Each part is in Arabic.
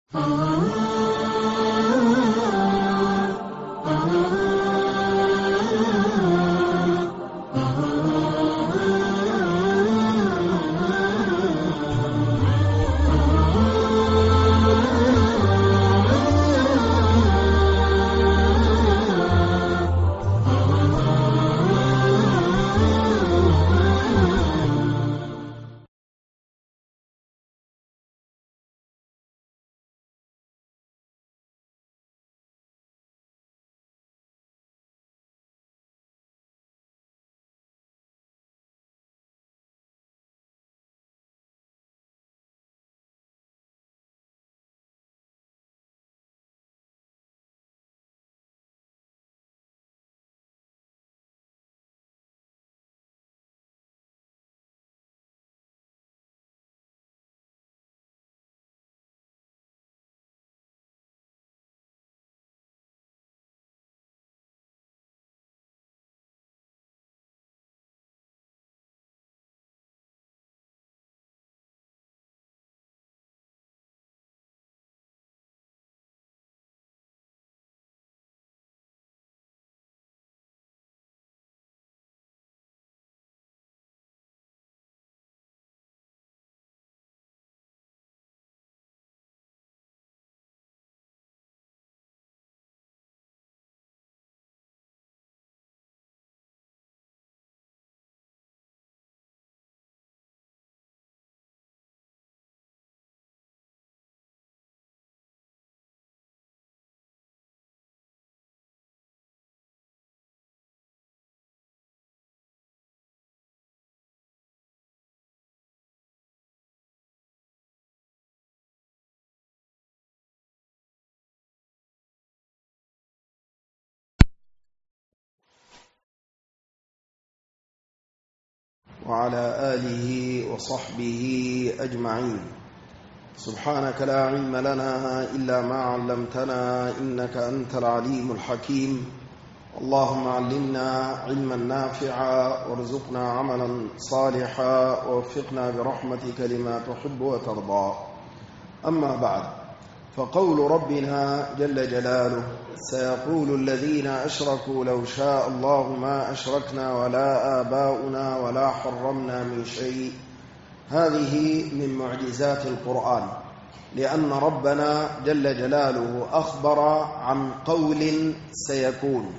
وعلى آله وصحبه أجمعين. سبحانك لا علم لنا إلا ما علمتنا إنك أنت العليم الحكيم. اللهم علمنا علما نافعا وارزقنا عملا صالحا ووفقنا برحمتك لما تحب وترضى. أما بعد، فقول ربنا جل جلاله: سيقول الذين أشركوا لو شاء الله ما أشركنا ولا آباؤنا ولا حرمنا من شيء. هذه من معجزات القرآن، لأن ربنا جل جلاله أخبر عن قول سيكون،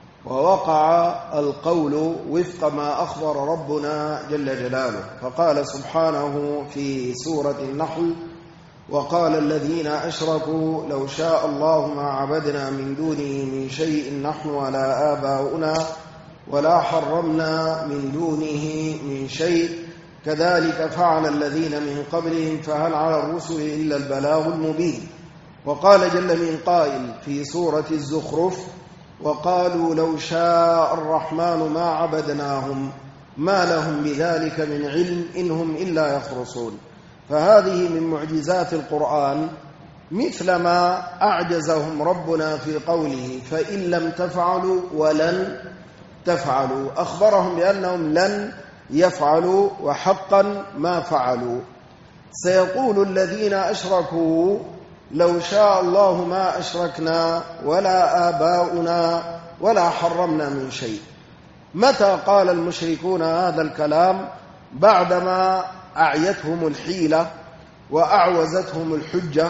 ووقع القول وفق ما أخبر ربنا جل جلاله، فقال سبحانه في سورة النحل: وقال الذين أشركوا لو شاء الله ما عبدنا من دونه من شيء نحن ولا آباؤنا ولا حرمنا من دونه من شيء كذلك فعل الذين من قبلهم فهل على الرسل إلا البلاغ المبين. وقال جل من قائل في سورة الزخرف: وقالوا لو شاء الرحمن ما عبدناهم ما لهم بذلك من علم إنهم إلا يخرصون. فهذه من معجزات القرآن، مثل ما أعجزهم ربنا في قوله: فإن لم تفعلوا ولن تفعلوا، أخبرهم بأنهم لن يفعلوا وحقا ما فعلوا. سيقول الذين أشركوا لو شاء الله ما أشركنا ولا آباؤنا ولا حرمنا من شيء. متى قال المشركون هذا الكلام؟ بعدما أعيتهم الحيلة وأعوزتهم الحجة،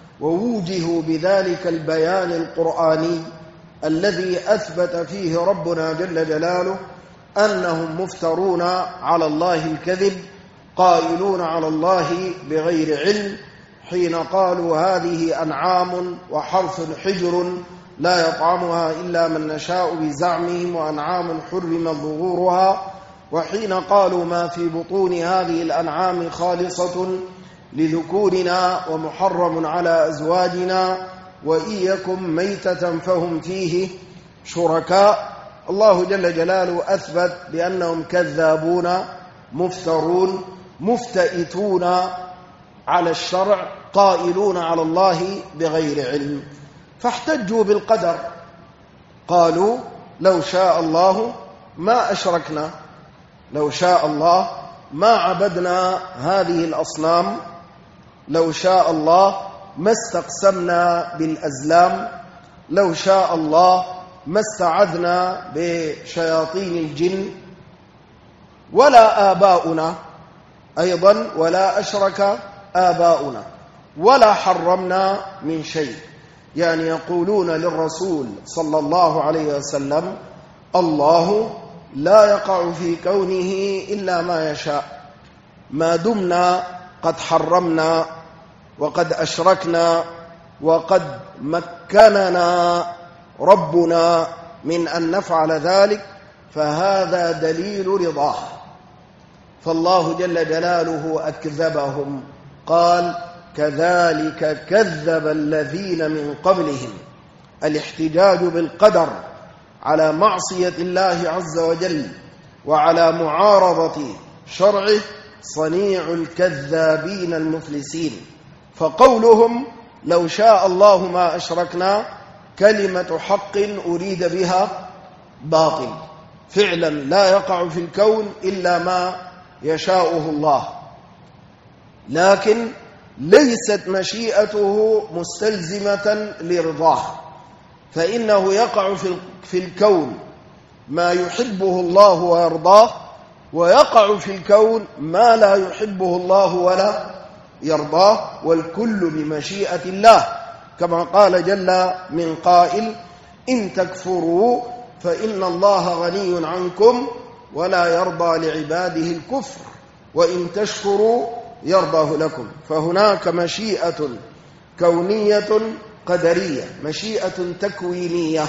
ووجهوا بذلك البيان القرآني الذي أثبت فيه ربنا جل جلاله أنهم مفترون على الله الكذب، قائلون على الله بغير علم، حين قالوا هذه أنعام وحرث حجر لا يطعمها إلا من نشاء بزعمهم وأنعام حرم ظهورها، وحين قالوا ما في بطون هذه الأنعام خالصة لذكورنا ومحرم على أزواجنا وإن يكن ميتة فهم فيه شركاء. الله جل جلاله أثبت بأنهم كذابون مفترون مفتئتون على الشرع، قائلون على الله بغير علم. فاحتجوا بالقدر، قالوا لو شاء الله ما أشركنا، لو شاء الله ما عبدنا هذه الأصنام، لو شاء الله ما استقسمنا بالأزلام، لو شاء الله ما استعذنا بشياطين الجن، ولا آباؤنا أيضا، ولا أشرك آباؤنا، ولا حرمنا من شيء. يعني يقولون للرسول صلى الله عليه وسلم: الله لا يقع في كونه إلا ما يشاء، ما دمنا قد حرمنا وقد أشركنا وقد مكننا ربنا من أن نفعل ذلك، فهذا دليل رضاه. فالله جل جلاله أكذبهم، قال: كذلك كذب الذين من قبلهم. الاحتجاج بالقدر على معصية الله عز وجل وعلى معارضة شرعه صنيع الكذابين المفلسين. فقولهم لو شاء الله ما أشركنا كلمة حق أريد بها باطل، فعلا لا يقع في الكون إلا ما يشاءه الله، لكن ليست مشيئته مستلزمة لرضاه، فإنه يقع في الكون ما يحبه الله ويرضاه، ويقع في الكون ما لا يحبه الله ولا يرضاه، والكل بمشيئة الله، كما قال جل من قائل: إن تكفروا فإن الله غني عنكم ولا يرضى لعباده الكفر وإن تشكروا يرضاه لكم. فهناك مشيئة كونية قدرية، مشيئة تكوينية،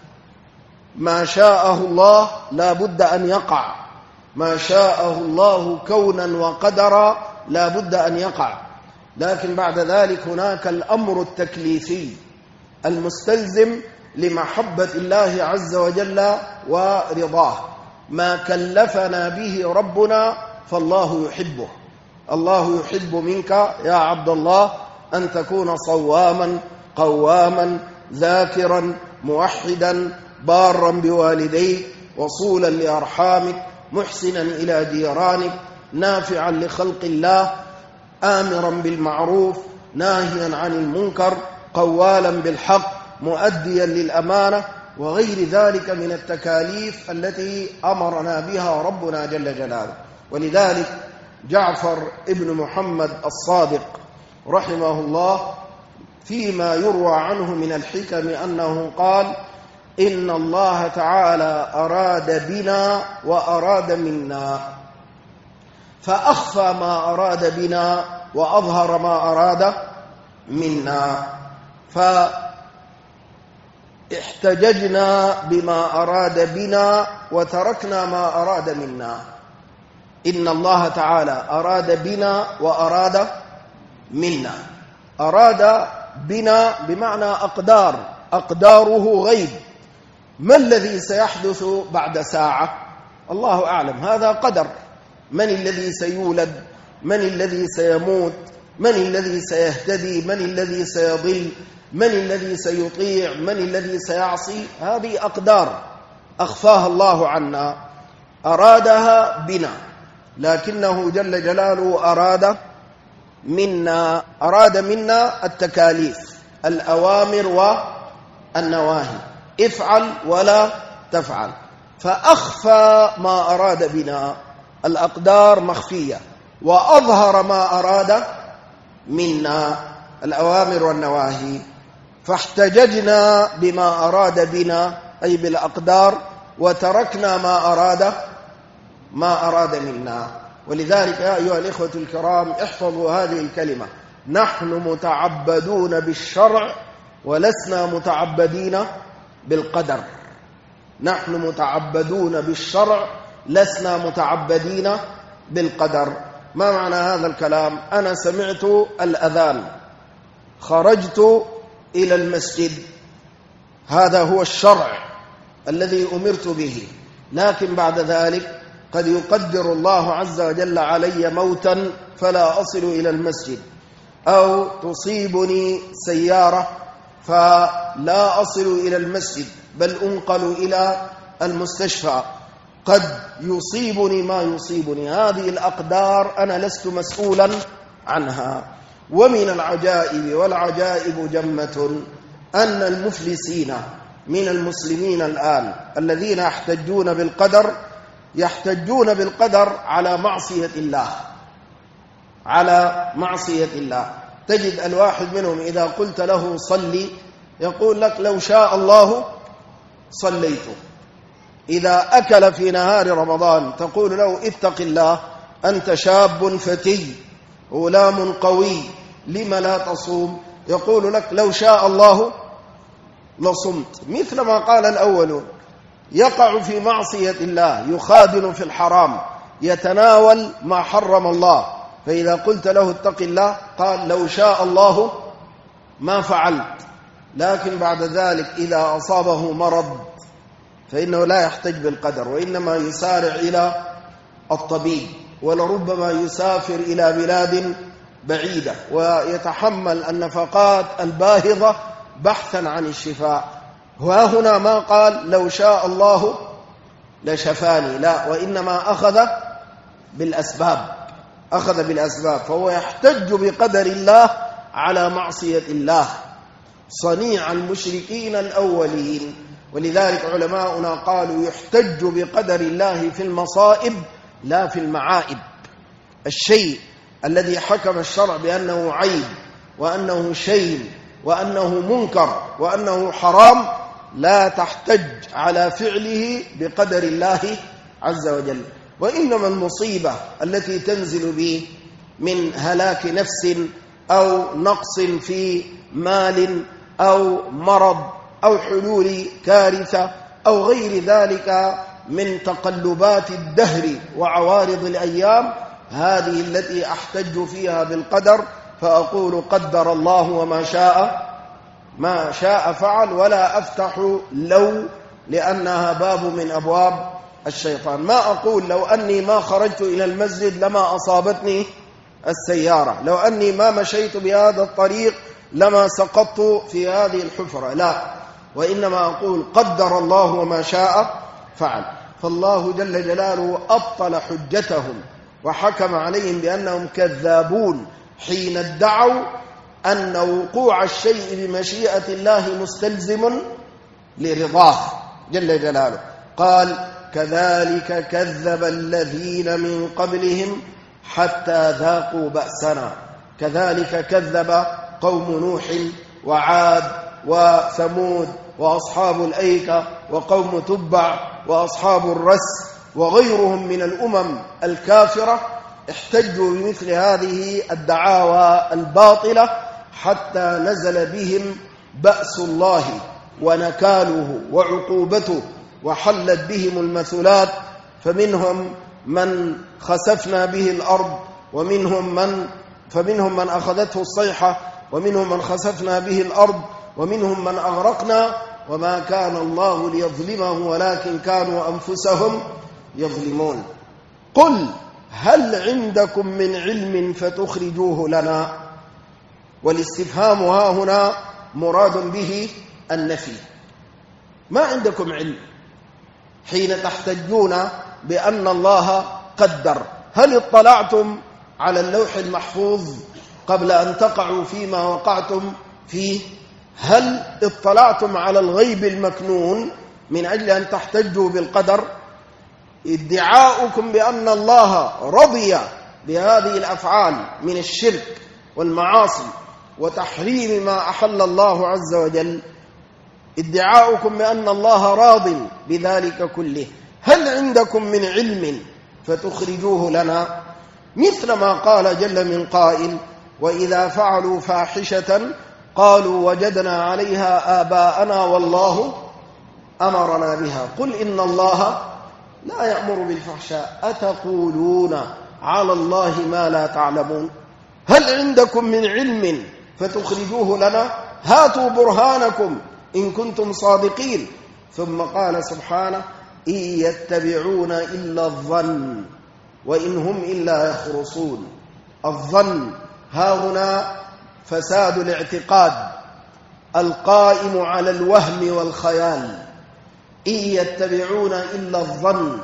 ما شاءه الله لا بد أن يقع، ما شاءه الله كونا وقدرا لا بد أن يقع. لكن بعد ذلك هناك الأمر التكليفي المستلزم لمحبة الله عز وجل ورضاه، ما كلفنا به ربنا فالله يحبه. الله يحب منك يا عبد الله أن تكون صواما قواما ذاكرا موحدا بارا بوالديك وصولا لأرحامك محسنا إلى جيرانك نافعا لخلق الله آمرا بالمعروف ناهيا عن المنكر قوالا بالحق مؤديا للأمانة وغير ذلك من التكاليف التي أمرنا بها ربنا جل جلاله. ولذلك جعفر ابن محمد الصادق رحمه الله فيما يروى عنه من الحكم أنه قال: إن الله تعالى أراد بنا وأراد منا، فأخفى ما أراد بنا وأظهر ما أراد منا، فاحتججنا بما أراد بنا وتركنا ما أراد منا. إن الله تعالى أراد بنا وأراد منا. أراد بنا بمعنى أقداره غيب. ما الذي سيحدث بعد ساعة؟ الله أعلم، هذا قدر. من الذي سيولد؟ من الذي سيموت؟ من الذي سيهتدي؟ من الذي سيضل؟ من الذي سيطيع؟ من الذي سيعصي؟ هذه أقدار أخفاها الله عنا، أرادها بنا، لكنه جل جلاله أراد منا التكاليف، الأوامر والنواهي، افعل ولا تفعل، فأخفى ما أراد بنا، الأقدار مخفية، وأظهر ما أراد منا، الأوامر والنواهي، فاحتججنا بما أراد بنا أي بالأقدار، وتركنا ما أراد منا. ولذلك يا أيها الإخوة الكرام احفظوا هذه الكلمة: نحن متعبدون بالشرع ولسنا متعبدين بالقدر. نحن متعبدون بالشرع لسنا متعبدين بالقدر. ما معنى هذا الكلام؟ أنا سمعت الأذان، خرجت إلى المسجد، هذا هو الشرع الذي أمرت به، لكن بعد ذلك قد يقدر الله عز وجل علي موتا فلا أصل إلى المسجد، أو تصيبني سيارة فلا أصل إلى المسجد بل أنقل إلى المستشفى، قد يصيبني ما يصيبني. هذه الأقدار أنا لست مسؤولا عنها. ومن العجائب، والعجائب جمة، أن المفلسين من المسلمين الآن الذين يحتجون بالقدر يحتجون بالقدر على معصية الله، على معصية الله. تجد الواحد منهم إذا قلت له صلي يقول لك لو شاء الله صليت. إذا أكل في نهار رمضان تقول له اتق الله، أنت شاب فتي غلام قوي، لم لا تصوم؟ يقول لك لو شاء الله لصمت. مثل ما قال الأولون، يقع في معصية الله، يخادن في الحرام، يتناول ما حرم الله، فإذا قلت له اتق الله قال لو شاء الله ما فعلت. لكن بعد ذلك إذا أصابه مرض فإنه لا يحتج بالقدر، وإنما يسارع إلى الطبيب، ولربما يسافر إلى بلاد بعيدة ويتحمل النفقات الباهظة بحثا عن الشفاء. وهنا ما قال لو شاء الله لشفاني، لا، وإنما أخذ بالأسباب، أخذ بالأسباب، فهو يحتج بقدر الله على معصية الله، صنيع المشركين الأولين. ولذلك علماؤنا قالوا يحتج بقدر الله في المصائب لا في المعائب. الشيء الذي حكم الشرع بأنه عيب وأنه شيء وأنه منكر وأنه حرام لا تحتج على فعله بقدر الله عز وجل. وإنما المصيبة التي تنزل به من هلاك نفس أو نقص في مال أو مرض أو حلول كارثة أو غير ذلك من تقلبات الدهر وعوارض الأيام، هذه التي أحتج فيها بالقدر، فأقول قدر الله وما شاء فعل، ولا أفتح لو، لأنها باب من أبواب الشيطان. ما أقول لو أني ما خرجت إلى المسجد لما أصابتني السيارة، لو أني ما مشيت بهذا الطريق لما سقطت في هذه الحفرة، لا، وإنما أقول قدر الله وما شاء فعل. فالله جل جلاله أبطل حجتهم وحكم عليهم بأنهم كذابون حين ادعوا أن وقوع الشيء بمشيئة الله مستلزم لرضاه جل جلاله. قال كذلك كذب الذين من قبلهم حتى ذاقوا بأسنا. كذلك كذب قوم نوح وعاد وثمود وأصحاب الأيكة وقوم تبع وأصحاب الرس وغيرهم من الأمم الكافرة، احتجوا بمثل هذه الدعاوى الباطلة حتى نزل بهم بأس الله ونكاله وعقوبته وحلت بهم المثلات، فمنهم من خسفنا به الأرض فمنهم من أخذته الصيحة، ومنهم من خسفنا به الأرض، ومنهم من أغرقنا، وما كان الله ليظلمهم ولكن كانوا أنفسهم يظلمون. قل هل عندكم من علم فتخرجوه لنا؟ والاستفهام ها هنا مراد به النفي. ما عندكم علم حين تحتجون بأن الله قدر. هل اطلعتم على اللوح المحفوظ قبل أن تقعوا فيما وقعتم فيه؟ هل اطلعتم على الغيب المكنون من أجل أن تحتجوا بالقدر؟ ادعاؤكم بأن الله رضي بهذه الأفعال من الشرك والمعاصي وتحريم ما أحل الله عز وجل، ادعاؤكم بأن الله راض بذلك كله، هل عندكم من علم فتخرجوه لنا؟ مثل ما قال جل من قائل وإذا فعلوا فاحشة قالوا وجدنا عليها آباءنا والله أمرنا بها قل إن الله لا يأمر بالفحشاء أتقولون على الله ما لا تعلمون. هل عندكم من علم فتخرجوه لنا؟ هاتوا برهانكم إن كنتم صادقين. ثم قال سبحانه إن يتبعون إلا الظن وإن هم إلا يخرصون. الظن ها هنا فساد الاعتقاد القائم على الوهم والخيال. إن يتبعون إلا الظن.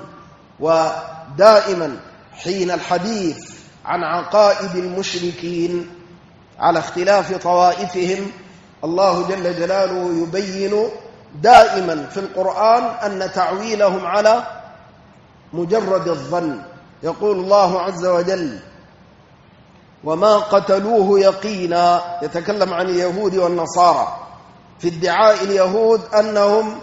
ودائما حين الحديث عن عقائد المشركين على اختلاف طوائفهم، الله جل جلاله يبين دائما في القرآن أن تعويلهم على مجرد الظن. يقول الله عز وجل: وما قتلوه يقينا، يتكلم عن اليهود والنصارى في ادعاء اليهود أنهم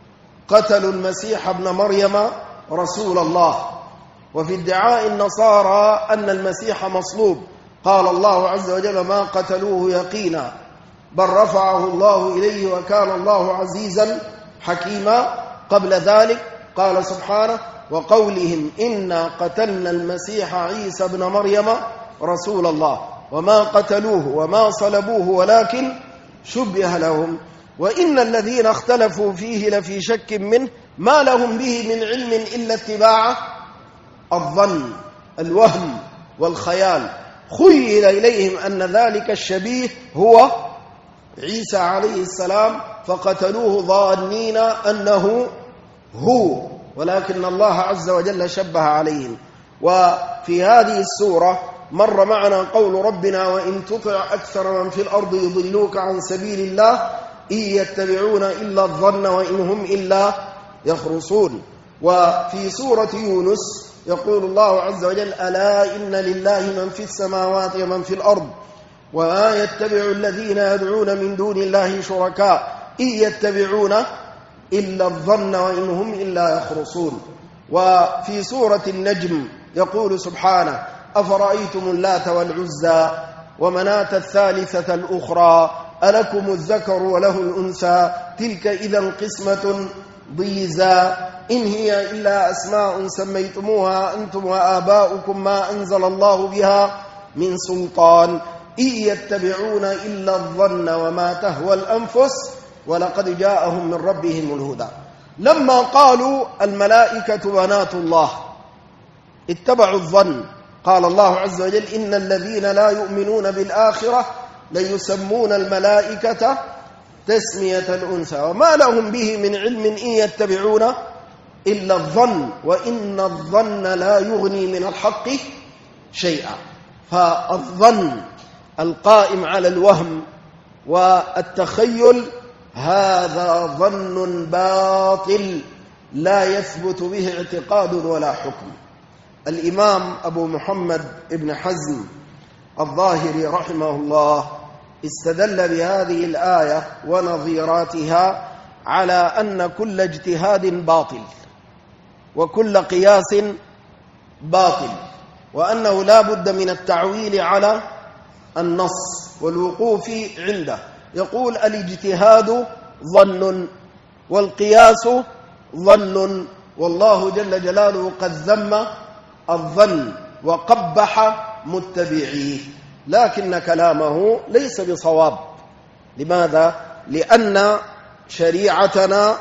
قتلوا المسيح ابن مريم رسول الله، وفي ادعاء النصارى أن المسيح مصلوب. قال الله عز وجل: ما قتلوه يقينا بل رفعه الله إليه وكان الله عزيزا حكيما. قبل ذلك قال سبحانه: وقولهم إنا قتلنا المسيح عيسى ابن مريم رسول الله وما قتلوه وما صلبوه ولكن شبه لهم وإن الذين اختلفوا فيه لفي شك منه ما لهم به من علم إلا اتباع الظن الوهم والخيال. خيل إليهم أن ذلك الشبيه هو عيسى عليه السلام فقتلوه ظانين أنه هو، ولكن الله عز وجل شبه عليهم. وفي هذه السورة مر معنا قول ربنا: وإن تطع أكثر من في الأرض يضلوك عن سبيل الله إن يتبعون إلا الظن وإن هم إلا يخرصون. وفي سورة يونس يقول الله عز وجل: ألا إن لله من في السماوات ومن في الأرض وما يتبع الذين يدعون من دون الله شركاء إن يتبعون إلا الظن وإن هم إلا يخرصون. وفي سورة النجم يقول سبحانه: أفرأيتم اللات والعزى ومناة الثالثة الأخرى ألكم الذكر وله الأنثى تلك إذا قسمة ضيزى إن هي إلا أسماء سميتموها أنتم وآباؤكم ما أنزل الله بها من سلطان إن يتبعون إلا الظن وما تهوى الأنفس ولقد جاءهم من ربهم الهدى. لما قالوا الملائكة بنات الله اتبعوا الظن، قال الله عز وجل: إن الذين لا يؤمنون بالآخرة ليسمون الملائكة تسمية الأنثى وما لهم به من علم إن يتبعون إلا الظن وإن الظن لا يغني من الحق شيئا. فالظن القائم على الوهم والتخيل هذا ظن باطل لا يثبت به اعتقاد ولا حكم. الإمام أبو محمد ابن حزم الظاهري رحمه الله استدل بهذه الآية ونظيراتها على أن كل اجتهاد باطل وكل قياس باطل، وأنه لا بد من التعويل على النص والوقوف عنده. يقول: الاجتهاد ظن والقياس ظن، والله جل جلاله قد ذم الظن وقبح متبعيه، لكن كلامه ليس بصواب. لماذا؟ لأن شريعتنا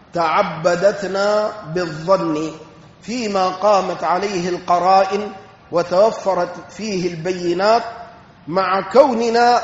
تعبدتنا بالظن فيما قامت عليه القرائن وتوفرت فيه البينات، مع كوننا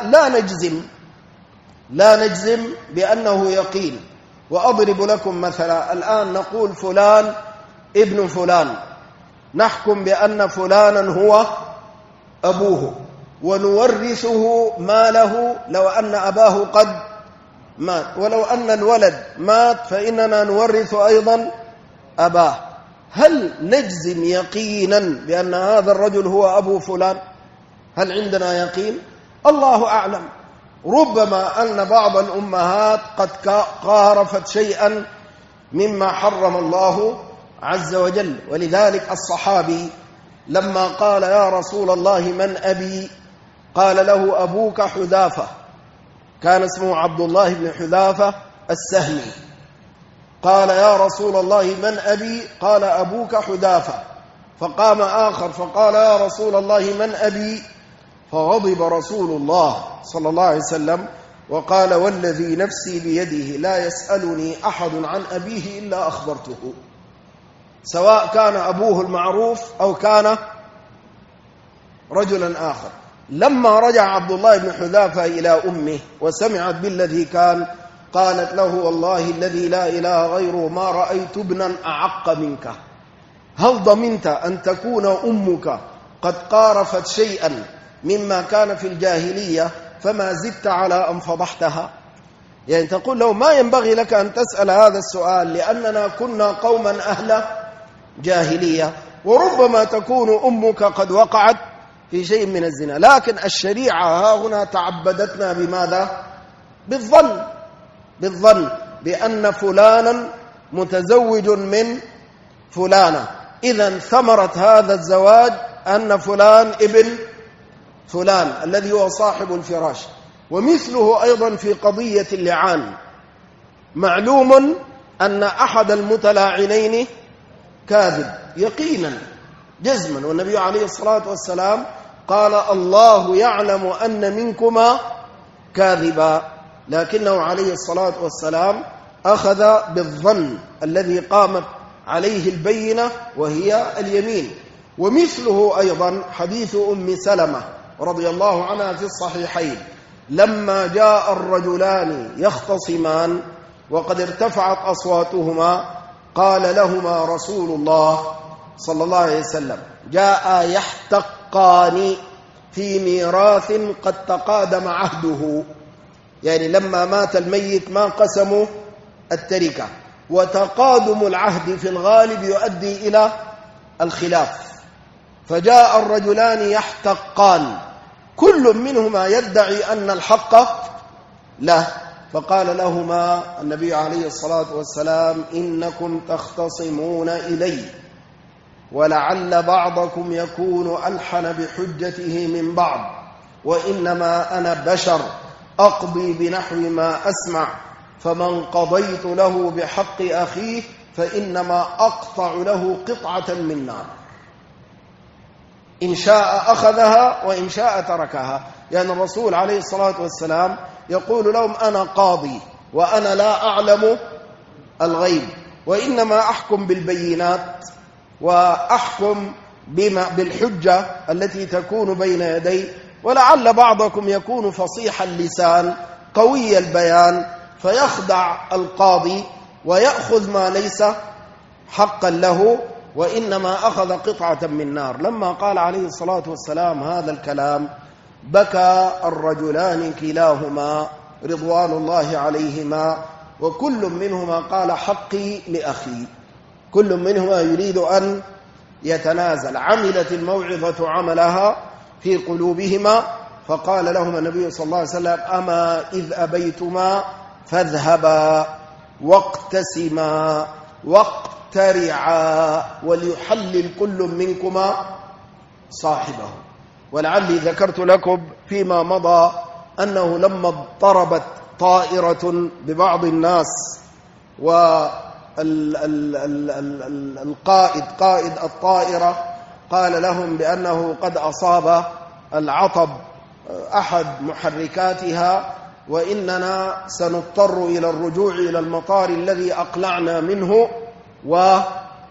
لا نجزم بأنه يقين. وأضرب لكم مثلا: الآن نقول فلان ابن فلان، نحكم بأن فلانا هو أبوه ونورثه ماله لو أن أباه قد مات، ولو أن الولد مات فإننا نورث أيضا أباه. هل نجزم يقينا بأن هذا الرجل هو أبو فلان؟ هل عندنا يقين؟ الله أعلم. ربما أن بعض الأمهات قد قارفت شيئا مما حرم الله عز وجل. ولذلك الصحابي لما قال: يا رسول الله من أبي؟ قال له: أبوك حذافة، كان اسمه عبد الله بن حذافة السهمي. قال: يا رسول الله من أبي؟ قال: أبوك حذافة. فقام آخر فقال: يا رسول الله من أبي؟ فغضب رسول الله صلى الله عليه وسلم وقال: والذي نفسي بيده لا يسألني أحد عن أبيه إلا أخبرته، سواء كان أبوه المعروف أو كان رجلا آخر. لما رجع عبد الله بن حذافة إلى أمه وسمعت بالذي كان، قالت له: والله الذي لا إله غيره ما رأيت ابنا أعق منك. هل ضمنت أن تكون أمك قد قارفت شيئا مما كان في الجاهلية فما زدت على أن فضحتها؟ يعني تقول له ما ينبغي لك أن تسأل هذا السؤال لأننا كنا قوما أهل جاهلية، وربما تكون أمك قد وقعت في شيء من الزنا، لكن الشريعة ها هنا تعبدتنا بماذا؟ بالظن بأن فلانا متزوج من فلانة، إذن ثمرة هذا الزواج أن فلان ابن فلان الذي هو صاحب الفراش. ومثله أيضا في قضية اللعان، معلوم أن أحد المتلاعنين كاذب يقينا جزما، والنبي عليه الصلاة والسلام قال الله يعلم أن منكما كاذبا، لكنه عليه الصلاة والسلام أخذ بالظن الذي قامت عليه البينة وهي اليمين. ومثله أيضا حديث أم سلمة رضي الله عنها في الصحيحين، لما جاء الرجلان يختصمان وقد ارتفعت أصواتهما قال لهما رسول الله صلى الله عليه وسلم جاء يحتقان في ميراث قد تقادم عهده، يعني لما مات الميت ما قسموا التركة، وتقادم العهد في الغالب يؤدي إلى الخلاف، فجاء الرجلان يحتقان كل منهما يدعي أن الحق له، فقال لهما النبي عليه الصلاة والسلام إنكم تختصمون إلي ولعل بعضكم يكون ألحن بحجته من بعض، وإنما أنا بشر أقضي بنحو ما أسمع، فمن قضيت له بحق أخيه فإنما أقطع له قطعة من نار، إن شاء أخذها وإن شاء تركها. يعني الرسول عليه الصلاة والسلام يقول لهم أنا قاضي وأنا لا أعلم الغيب، وإنما أحكم بالبينات وأحكم بالحجة التي تكون بين يدي، ولعل بعضكم يكون فصيح اللسان قوي البيان فيخدع القاضي ويأخذ ما ليس حقا له، وإنما أخذ قطعة من نار. لما قال عليه الصلاة والسلام هذا الكلام بكى الرجلان كلاهما رضوان الله عليهما، وكل منهما قال حقي لأخي، كل منهما يريد أن يتنازل. عملت الموعظة عملها في قلوبهما، فقال لهما النبي صلى الله عليه وسلم أما إذ أبيتما فاذهبا واقتسما واقترعا وليحلل كل منكما صاحبه. ولعلي ذكرت لكم فيما مضى أنه لما اضطربت طائرة ببعض الناس قائد الطائرة قال لهم بأنه قد أصاب العطب أحد محركاتها وإننا سنضطر إلى الرجوع إلى المطار الذي أقلعنا منه وندعو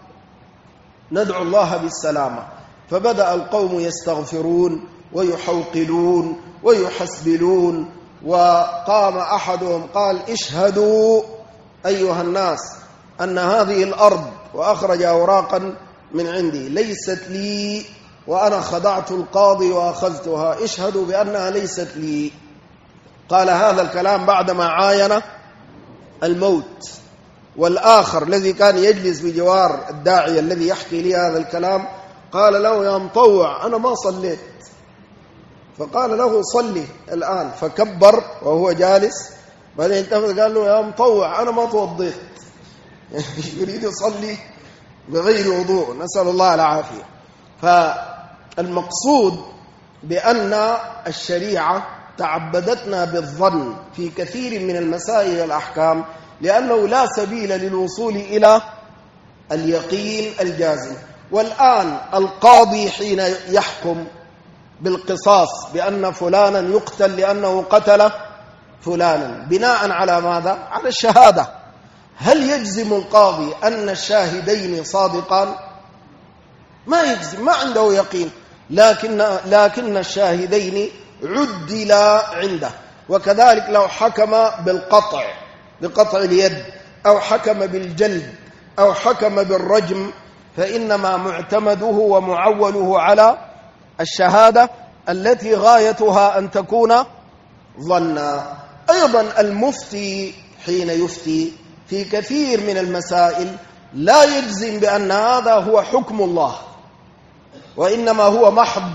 الله بالسلامة، فبدأ القوم يستغفرون ويحوقلون ويحسبلون، وقام أحدهم قال اشهدوا أيها الناس أن هذه الأرض، وأخرج أوراقا من عندي، ليست لي وأنا خدعت القاضي وأخذتها، اشهدوا بأنها ليست لي. قال هذا الكلام بعدما عاين الموت. والآخر الذي كان يجلس بجوار الداعية الذي يحكي لي هذا الكلام قال له يا مطوع أنا ما صليت، فقال له صلي الآن، فكبر وهو جالس، بعدين التفت قال له يا مطوع أنا ما توضيت، يريد يصلي بغير وضوء، نسأل الله العافية. فالمقصود بأن الشريعة تعبدتنا بالظن في كثير من المسائل والأحكام، لأنه لا سبيل للوصول إلى اليقين الجازم. والآن القاضي حين يحكم بالقصاص بأن فلانا يقتل لأنه قتل فلانا بناء على ماذا؟ على الشهادة. هل يجزم القاضي أن الشاهدين صادقان؟ ما يجزم، ما عنده يقين، لكن الشاهدين عدلا عنده. وكذلك لو حكم بقطع اليد أو حكم بالجلد أو حكم بالرجم، فإنما معتمده ومعوله على الشهادة التي غايتها أن تكون ظنا. أيضا المفتي حين يفتي في كثير من المسائل لا يجزم بأن هذا هو حكم الله، وإنما هو محض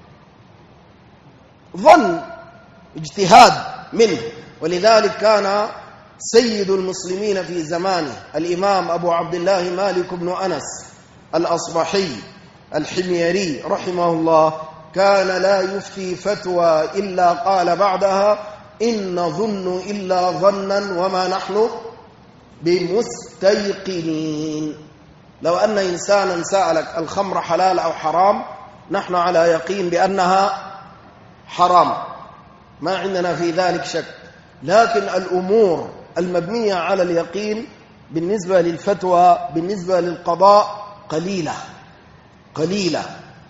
ظن، اجتهاد منه. ولذلك كان سيد المسلمين في زمانه الإمام أبو عبد الله مالك بن أنس الأصبحي الحميري رحمه الله، كان لا يفتي فتوى إلا قال بعدها: إن نظن إلا ظنا وما نحن بمستيقنين. لو أن إنسانا سألك الخمر حلال أو حرام، نحن على يقين بأنها حرام، ما عندنا في ذلك شك. لكن الأمور المبنية على اليقين بالنسبة للفتوى بالنسبة للقضاء قليلة.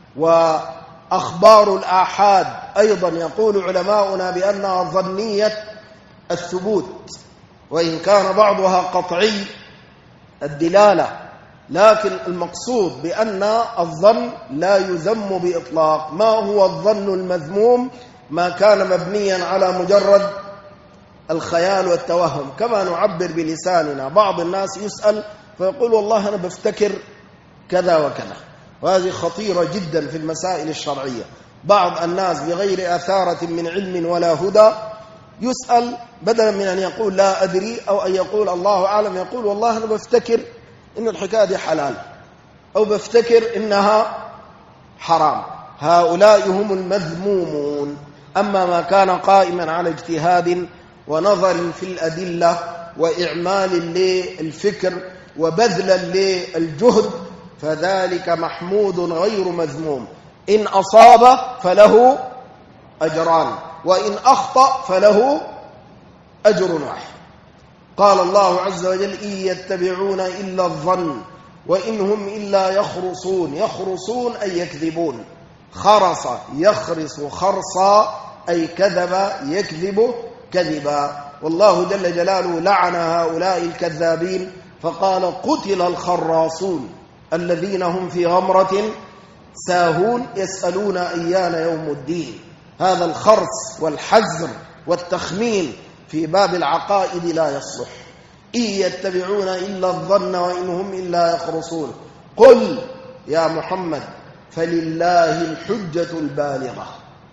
وأخبار الآحاد أيضا يقول علماؤنا بأنها ظنية الثبوت، وإن كان بعضها قطعي الدلالة، لكن المقصود بأن الظن لا يذم بإطلاق. ما هو الظن المذموم؟ ما كان مبنيا على مجرد الخيال والتوهم، كما نعبر بلساننا. بعض الناس يسأل فيقول: والله أنا بفتكر كذا وكذا، وهذه خطيرة جدا في المسائل الشرعية. بعض الناس بغير أثارة من علم ولا هدى يسأل، بدلا من أن يقول لا أدري أو أن يقول الله أعلم، يقول: والله أنا بفتكر إن الحكاية دي حلال، أو بفتكر إنها حرام. هؤلاء هم المذمومون. أما ما كان قائما على اجتهاد ونظر في الأدلة وإعمال للفكر وبذلا للجهد، فذلك محمود غير مذموم. إن أصاب فله أجران، وإن أخطأ فله أجر واحد. قال الله عز وجل: إن يتبعون إلا الظن وإن هم إلا يخرصون. يخرصون أي يكذبون. خرص يخرص خرصا أي كذب يكذب كذبا. والله جل جلاله لعن هؤلاء الكذابين فقال: قتل الخراصون الذين هم في غمرة ساهون يسألون أيان يوم الدين. هذا الخرص والحزر والتخمين في باب العقائد لا يصلح. إن يتبعون إلا الظن وإن هم إلا يخرصون. قل يا محمد: فلله الحجة البالغة.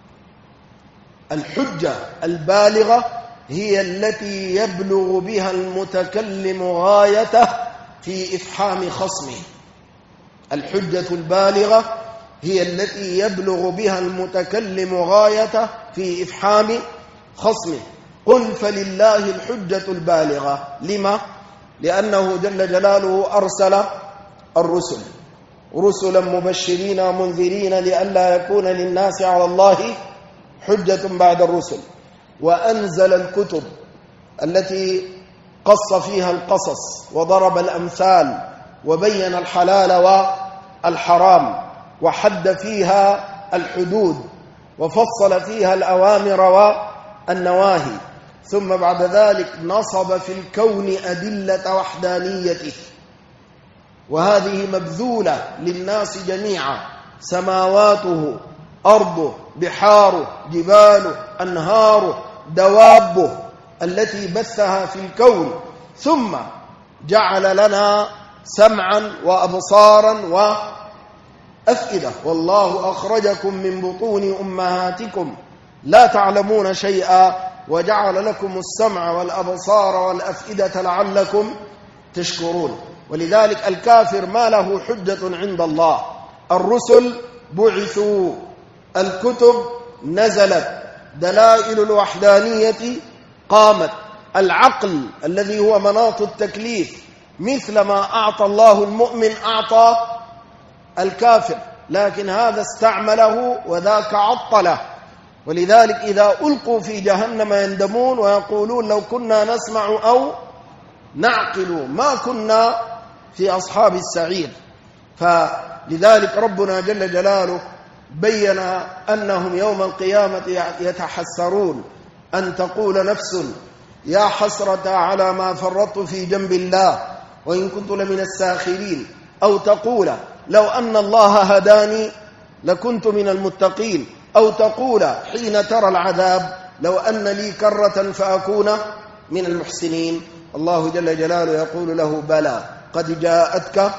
الحجة البالغة هي التي يبلغ بها المتكلم غايته في إفحام خصمه. الحجة البالغة هي التي يبلغ بها المتكلم غايته في إفحام خصمه. قل فلله الحجة البالغة. لما؟ لأنه جل جلاله أرسل الرسل رسلا مبشرين ومنذرين لئلا يكون للناس على الله حجة بعد الرسل، وأنزل الكتب التي قص فيها القصص وضرب الأمثال وبين الحلال والحرام وحد فيها الحدود وفصل فيها الأوامر والنواهي، ثم بعد ذلك نصب في الكون أدلة وحدانيته، وهذه مبذولة للناس جميعا: سماواته، أرضه، بحاره، جباله، أنهاره، دوابه التي بثها في الكون، ثم جعل لنا سمعا وأبصارا وأفئدة. والله أخرجكم من بطون أمهاتكم لا تعلمون شيئا وجعل لكم السمع والأبصار والأفئدة لعلكم تشكرون. ولذلك الكافر ما له حجة عند الله. الرسل بعثوا، الكتب نزلت، دلائل الوحدانية قامت، العقل الذي هو مناط التكليف مثل ما أعطى الله المؤمن أعطى الكافر، لكن هذا استعمله وذاك عطله. ولذلك إذا ألقوا في جهنم يندمون ويقولون: لو كنا نسمع أو نعقل ما كنا في أصحاب السعير. فلذلك ربنا جل جلاله بين أنهم يوم القيامة يتحسرون أن تقول نفس يا حسرة على ما فرطت في جنب الله وإن كنت لمن الساخرين، أو تقول لو أن الله هداني لكنت من المتقين. أو تقول حين ترى العذاب لو أن لي كرة فأكون من المحسنين. الله جل جلاله يقول له بلى قد جاءتك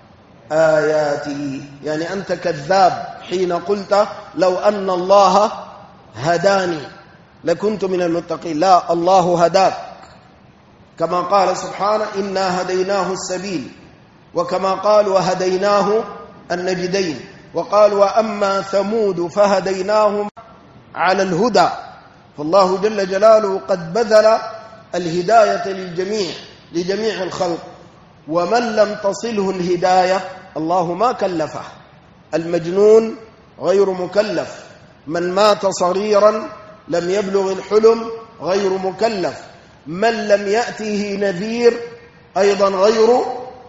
آياتي، يعني أنت كذاب حين قلت لو أن الله هداني لكنت من المتقين. لا، الله هداك، كما قال سبحانه إنا هديناه السبيل، وكما قال وهديناه النجدين، وقال وأما ثمود فهديناهم على الهدى. فالله جل جلاله قد بذل الهداية لجميع الخلق، ومن لم تصله الهداية الله ما كلفه. المجنون غير مكلف، من مات صغيرا لم يبلغ الحلم غير مكلف، من لم يأته نذير أيضا غير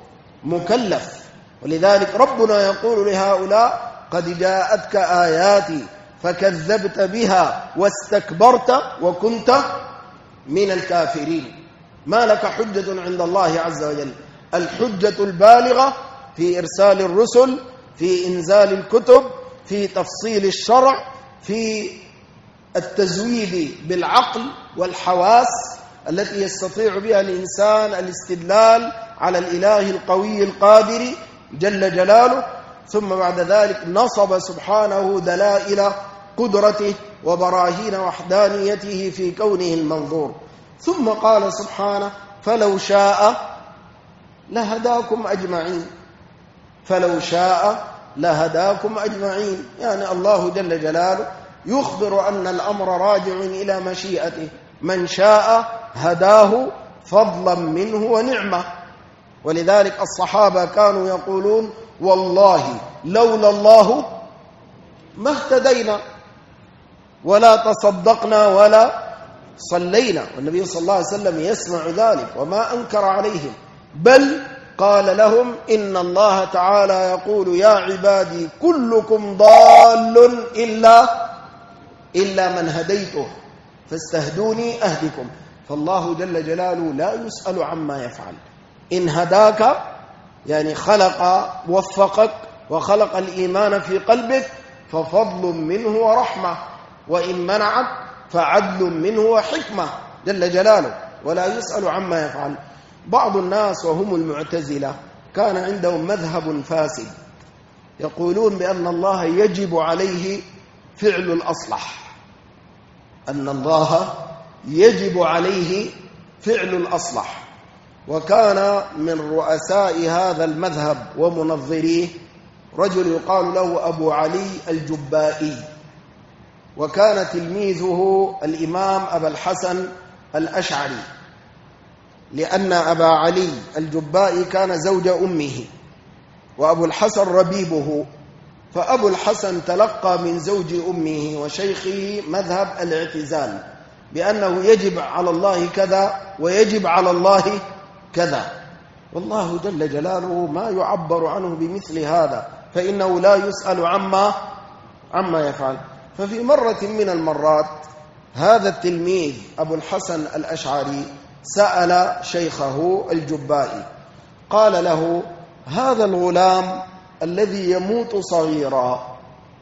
مكلف. ولذلك ربنا يقول لهؤلاء قد جاءتك آياتي فكذبت بها واستكبرت وكنت من الكافرين. ما لك حجة عند الله عز وجل. الحجة البالغة في إرسال الرسل، في إنزال الكتب، في تفصيل الشرع، في التزويد بالعقل والحواس التي يستطيع بها الإنسان الاستدلال على الإله القوي القادر جل جلاله. ثم بعد ذلك نصب سبحانه دلائل قدرته وبراهين وحدانيته في كونه المنظور. ثم قال سبحانه فلو شاء لهداكم أجمعين، فلو شاء لهداكم أجمعين، يعني الله جل جلاله يخبر أن الأمر راجع إلى مشيئته، من شاء هداه فضلا منه ونعمة. ولذلك الصحابة كانوا يقولون والله لولا الله ما اهتدينا ولا تصدقنا ولا صلينا. والنبي صلى الله عليه وسلم يسمع ذلك وما أنكر عليهم، بل قال لهم إن الله تعالى يقول يا عبادي كلكم ضال إلا من هديته فاستهدوني أهدكم. فالله جل جلاله لا يسأل عما يفعل. إن هداك يعني خلق وفقك وخلق الإيمان في قلبك ففضل منه ورحمة، وإن منعك فعدل منه وحكمة جل جلاله، ولا يسأل عما يفعل. بعض الناس وهم المعتزلة كان عندهم مذهب فاسد، يقولون بأن الله يجب عليه فعل الأصلح، أن الله يجب عليه فعل الأصلح. وكان من رؤساء هذا المذهب ومنظريه رجل يقال له أبو علي الجبائي، وكان تلميذه الإمام أبا الحسن الأشعري، لأن أبا علي الجبائي كان زوج أمه وأبو الحسن ربيبه. فأبو الحسن تلقى من زوج أمه وشيخه مذهب الاعتزال، بأنه يجب على الله كذا ويجب على الله كذا، والله جل جلاله ما يعبر عنه بمثل هذا، فإنه لا يسأل عما يفعل. ففي مرة من المرات هذا التلميذ أبو الحسن الأشعري سأل شيخه الجبائي، قال له هذا الغلام الذي يموت صغيرا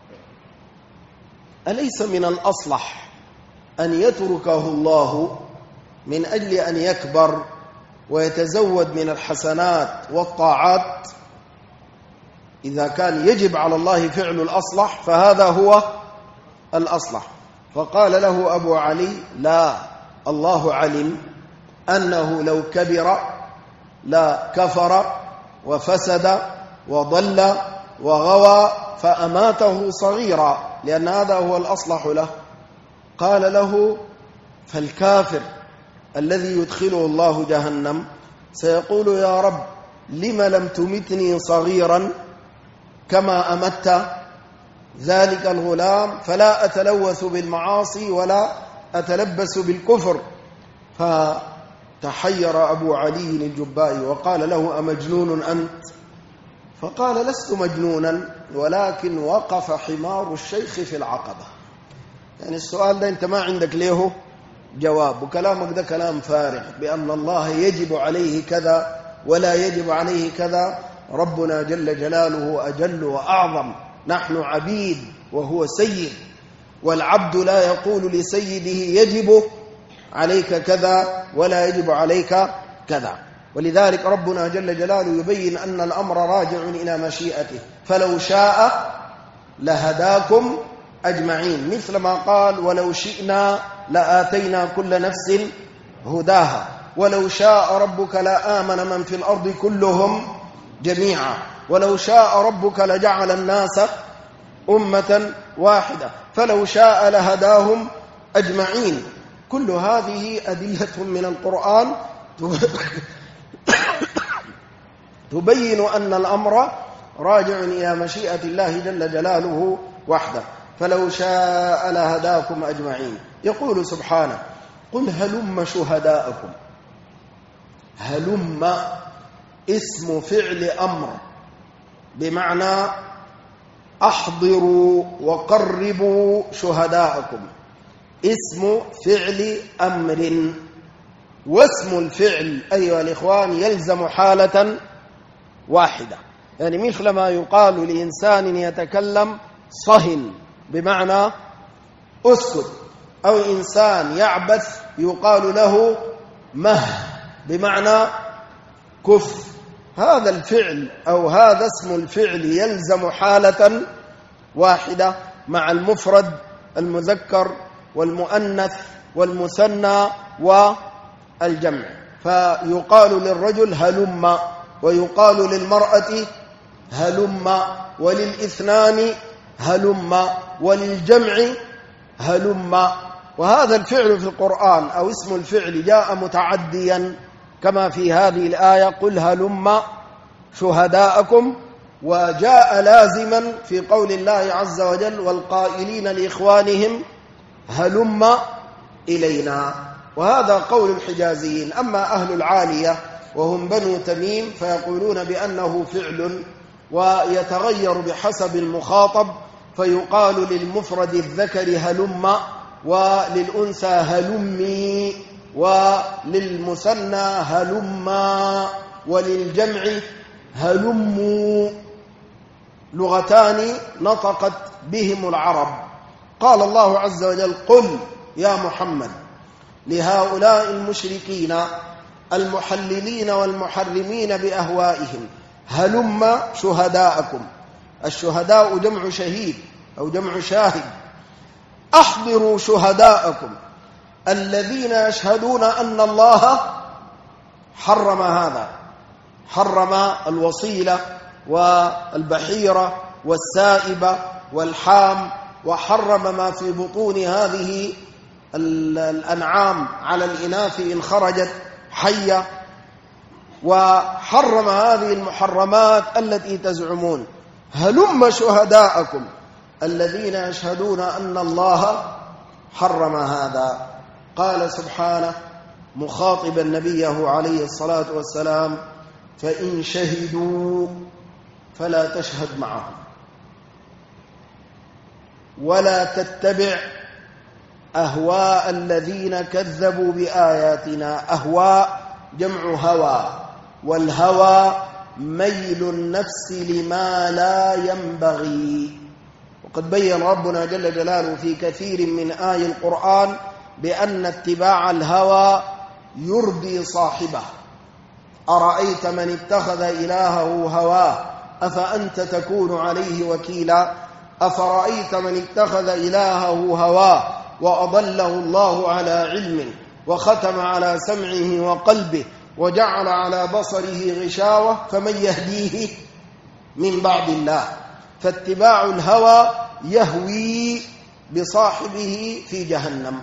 أليس من الأصلح أن يتركه الله من أجل أن يكبر ويتزود من الحسنات والطاعات؟ إذا كان يجب على الله فعل الأصلح فهذا هو الأصلح. فقال له أبو علي لا، الله علم أنه لو كبر لا كفر وفسد وضل وغوى فأماته صغيرا، لأن هذا هو الأصلح له. قال له فالكافر الذي يدخله الله جهنم سيقول يا رب لم لم تمتني صغيرا كما أمت ذلك الغلام، فلا أتلوث بالمعاصي ولا أتلبس بالكفر. فتحير أبو علي الجبائي وقال له أمجنون أنت؟ فقال لست مجنونا، ولكن وقف حمار الشيخ في العقبة. يعني السؤال ده أنت ما عندك له جواب، وكلامك ده كلام فارغ بأن الله يجب عليه كذا ولا يجب عليه كذا. ربنا جل جلاله أجل وأعظم، نحن عبيد وهو سيد، والعبد لا يقول لسيده يجب عليك كذا ولا يجب عليك كذا. ولذلك ربنا جل جلاله يبين أن الأمر راجع إلى مشيئته، فلو شاء لهداكم أجمعين، مثل ما قال ولو شئنا لآتينا كل نفس هداها، ولو شاء ربك لآمن من في الأرض كلهم جميعا، ولو شاء ربك لجعل الناس أمة واحدة، فلو شاء لهداهم أجمعين. كل هذه أدلة من القرآن تبين أن الأمر راجع إلى مشيئة الله جل جلاله وحده، فلو شاء لهداكم أجمعين. يقول سبحانه قل هلم شهداءكم. هلم اسم فعل أمر بمعنى أحضروا وقربوا شهداءكم، اسم فعل أمر. واسم الفعل أيها الإخوان يلزم حالة واحدة، يعني مثل ما يقال لإنسان يتكلم صهن بمعنى أسكت، أو إنسان يعبث يقال له مه بمعنى كف. هذا الفعل أو هذا اسم الفعل يلزم حالة واحدة مع المفرد المذكر والمؤنث والمثنى والجمع، فيقال للرجل هلم، ويقال للمرأة هلم، وللإثنان هلم، وللجمع هلم. وهذا الفعل في القرآن أو اسم الفعل جاء متعديا كما في هذه الآية قل هلم شهداءكم، وجاء لازما في قول الله عز وجل والقائلين لإخوانهم هلم إلينا، وهذا قول الحجازيين. أما أهل العالية وهم بنو تميم فيقولون بأنه فعل ويتغير بحسب المخاطب، فيقال للمفرد الذكر هلم، وللأنثى هلمي، وللمثنى هلما، وللجمع هلموا. لغتان نطقت بهم العرب. قال الله عز وجل قل يا محمد لهؤلاء المشركين المحللين والمحرمين بأهوائهم هلم شهداءكم. الشهداء جمع شهيد أو جمع شاهد. أحضروا شهداءكم الذين يشهدون أن الله حرم هذا، حرم الوصيلة والبحيرة والسائبة والحام، وحرم ما في بطون هذه الأنعام على الإناث إن خرجت حية، وحرم هذه المحرمات التي تزعمون. هلم شهداءكم الذين يشهدون أن الله حرم هذا. قال سبحانه مخاطبا نبيه عليه الصلاة والسلام فإن شهدوا فلا تشهد معهم ولا تتبع أهواء الذين كذبوا بآياتنا. أهواء جمع هوى، والهوى ميل النفس لما لا ينبغي. وقد بين ربنا جل جلاله في كثير من آي القرآن بأن اتباع الهوى يرضي صاحبه. أرأيت من اتخذ إلهه هواه أفأنت تكون عليه وكيلا. أفرأيت من اتخذ إلهه هواه وأضله الله على علم وختم على سمعه وقلبه وجعل على بصره غشاوة فمن يهديه من بعد الله. فاتباع الهوى يهوي بصاحبه في جهنم.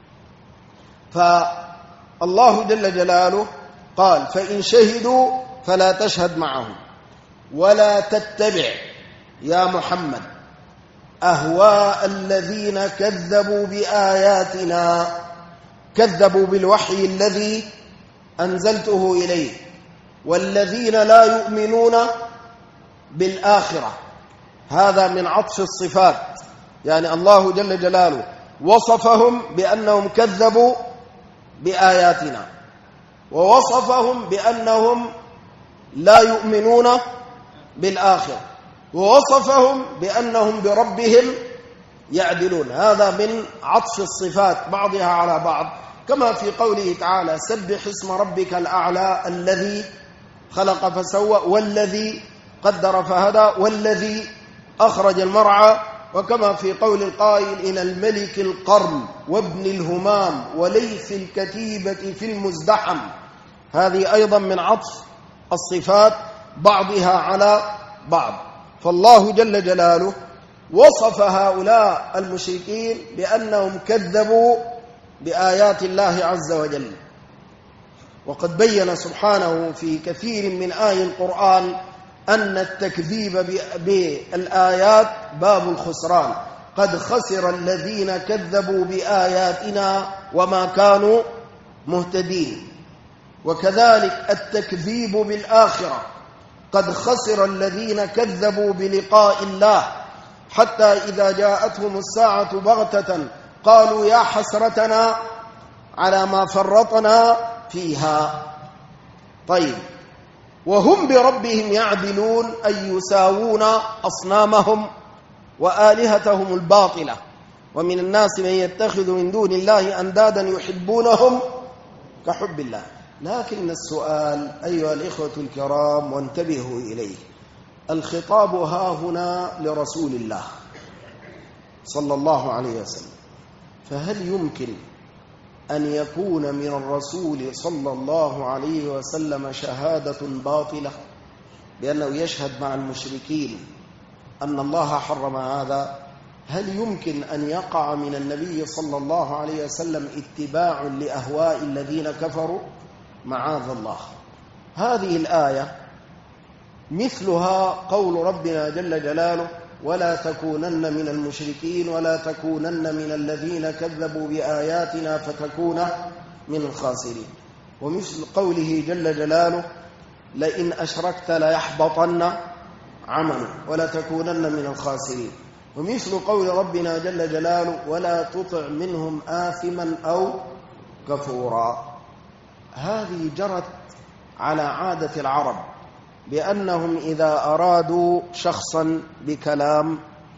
فالله جل جلاله قال فإن شهدوا فلا تشهد معهم ولا تتبع يا محمد أهواء الذين كذبوا بآياتنا، كذبوا بالوحي الذي أنزلته إليه، والذين لا يؤمنون بالآخرة. هذا من عطف الصفات، يعني الله جل جلاله وصفهم بأنهم كذبوا بآياتنا، ووصفهم بأنهم لا يؤمنون بالآخرة، ووصفهم بأنهم بربهم يعدلون. هذا من عطف الصفات بعضها على بعض، كما في قوله تعالى سبح اسم ربك الأعلى الذي خلق فسوى والذي قدر فهدى والذي أخرج المرعى، وكما في قول القائل إلى الملك القرن وابن الهمام وليث الكتيبة في المزدحم. هذه أيضا من عطف الصفات بعضها على بعض. فالله جل جلاله وصف هؤلاء المشركين بأنهم كذبوا بآيات الله عز وجل، وقد بين سبحانه في كثير من آي القرآن أن التكذيب بالآيات باب الخسران. قد خسر الذين كذبوا بآياتنا وما كانوا مهتدين. وكذلك التكذيب بالآخرة، قد خسر الذين كذبوا بلقاء الله حتى إذا جاءتهم الساعة بغتة قالوا يا حسرتنا على ما فرطنا فيها. طيب، وهم بربهم يعدلون أي يساوون أصنامهم وآلهتهم الباطلة. ومن الناس من يتخذ من دون الله أندادا يحبونهم كحب الله. لكن السؤال أيها الإخوة الكرام، وانتبهوا إليه، الخطاب ها هنا لرسول الله صلى الله عليه وسلم، فهل يمكن أن يكون من الرسول صلى الله عليه وسلم شهادة باطلة بأنه يشهد مع المشركين أن الله حرم هذا؟ هل يمكن أن يقع من النبي صلى الله عليه وسلم اتباع لأهواء الذين كفروا؟ معاذ الله. هذه الآية مثلها قول ربنا جل جلاله ولا تكونن من المشركين ولا تكونن من الذين كذبوا بآياتنا فتكون من الخاسرين. ومثل قوله جل جلاله لئن أشركت ليحبطن عملك ولا تكونن من الخاسرين. ومثل قول ربنا جل جلاله ولا تطع منهم آثما أو كفورا. هذه جرت على عادة العرب بأنهم إذا أرادوا شخصا بكلام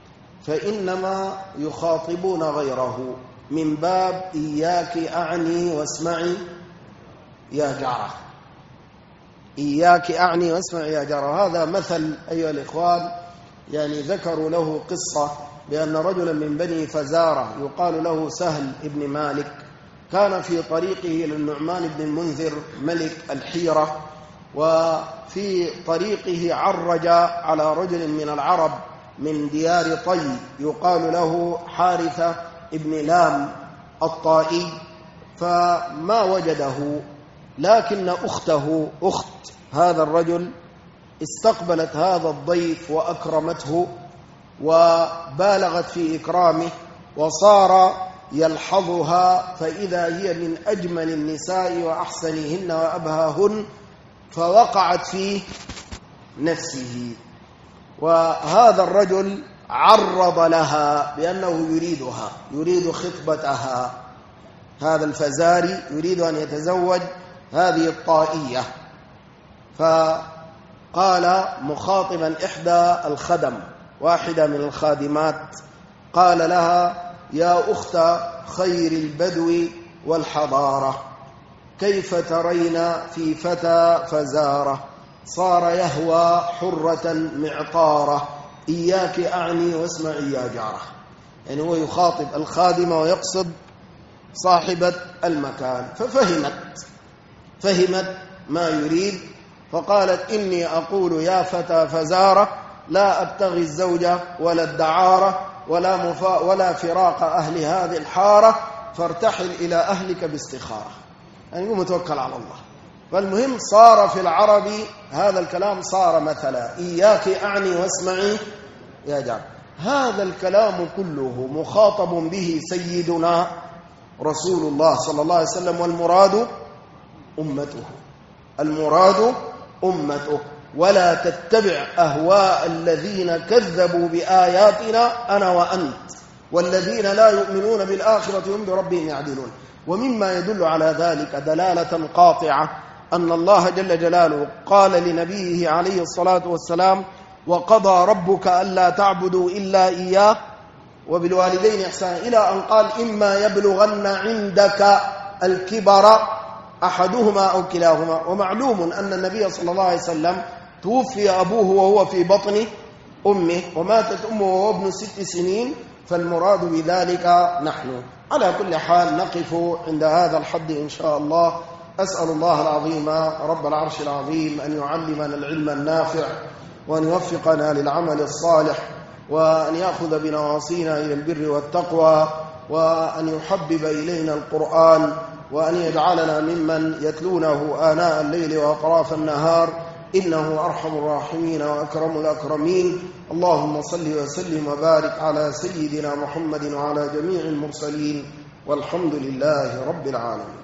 فإنما يخاطبون غيره من باب إياك أعني واسمعي يا جارة. إياك أعني واسمعي يا جارة. هذا مثل أيها الإخوان، يعني ذكروا له قصة بأن رجلا من بني فزارة يقال له سهل ابن مالك كان في طريقه للنعمان بن المنذر ملك الحيرة، وفي طريقه عرج على رجل من العرب من ديار طي يقال له حارثة ابن لام الطائي، فما وجده، لكن أخته أخت هذا الرجل استقبلت هذا الضيف وأكرمته وبالغت في إكرامه، وصار يلحظها فإذا هي من أجمل النساء وأحسنهن وأبهاهن، فوقعت في نفسه. وهذا الرجل عرض لها بأنه يريدها، يريد خطبتها. هذا الفزاري يريد أن يتزوج هذه الطائية، فقال مخاطبا إحدى الخدم، واحدة من الخادمات، قال لها يا أخت خير البدو والحضارة كيف ترين في فتى فزارة صار يهوى حرة معطارة إياك أعني واسمعي يا جارة. يعني هو يخاطب الخادمة ويقصد صاحبة المكان، ففهمت ما يريد، فقالت إني أقول يا فتى فزارة لا أبتغي الزوجة ولا الدعارة ولا فراق أهل هذه الحارة فارتحل إلى أهلك باستخارة. يعني يقول متوكل على الله. فالمهم صار في العرب هذا الكلام صار مثلا إياك أعني واسمعي يا جار. هذا الكلام كله مخاطب به سيدنا رسول الله صلى الله عليه وسلم، والمراد أمته، المراد أمته. ولا تتبع أهواء الذين كذبوا بآياتنا أنا وأنت والذين لا يؤمنون بالآخرة هم بربهم يعدلون. ومما يدل على ذلك دلالة قاطعة أن الله جل جلاله قال لنبيه عليه الصلاة والسلام وقضى ربك ألا تعبدوا إلا إياه وبالوالدين إحسانا، إلى أن قال إما يبلغن عندك الكبر أحدهما أو كلاهما. ومعلوم أن النبي صلى الله عليه وسلم توفي أبوه وهو في بطن أمه، وماتت أمه وهو ابن 6 سنين، فالمراد بذلك نحن. على كل حال نقف عند هذا الحد إن شاء الله. أسأل الله العظيم رب العرش العظيم أن يعلمنا العلم النافع، وأن يوفقنا للعمل الصالح، وأن يأخذ بنواصينا إلى البر والتقوى، وأن يحبب إلينا القرآن، وأن يجعلنا ممن يتلونه آناء الليل وأطراف النهار، إنه أرحم الراحمين وأكرم الأكرمين. اللهم صل وسلم وبارك على سيدنا محمد وعلى جميع المرسلين، والحمد لله رب العالمين.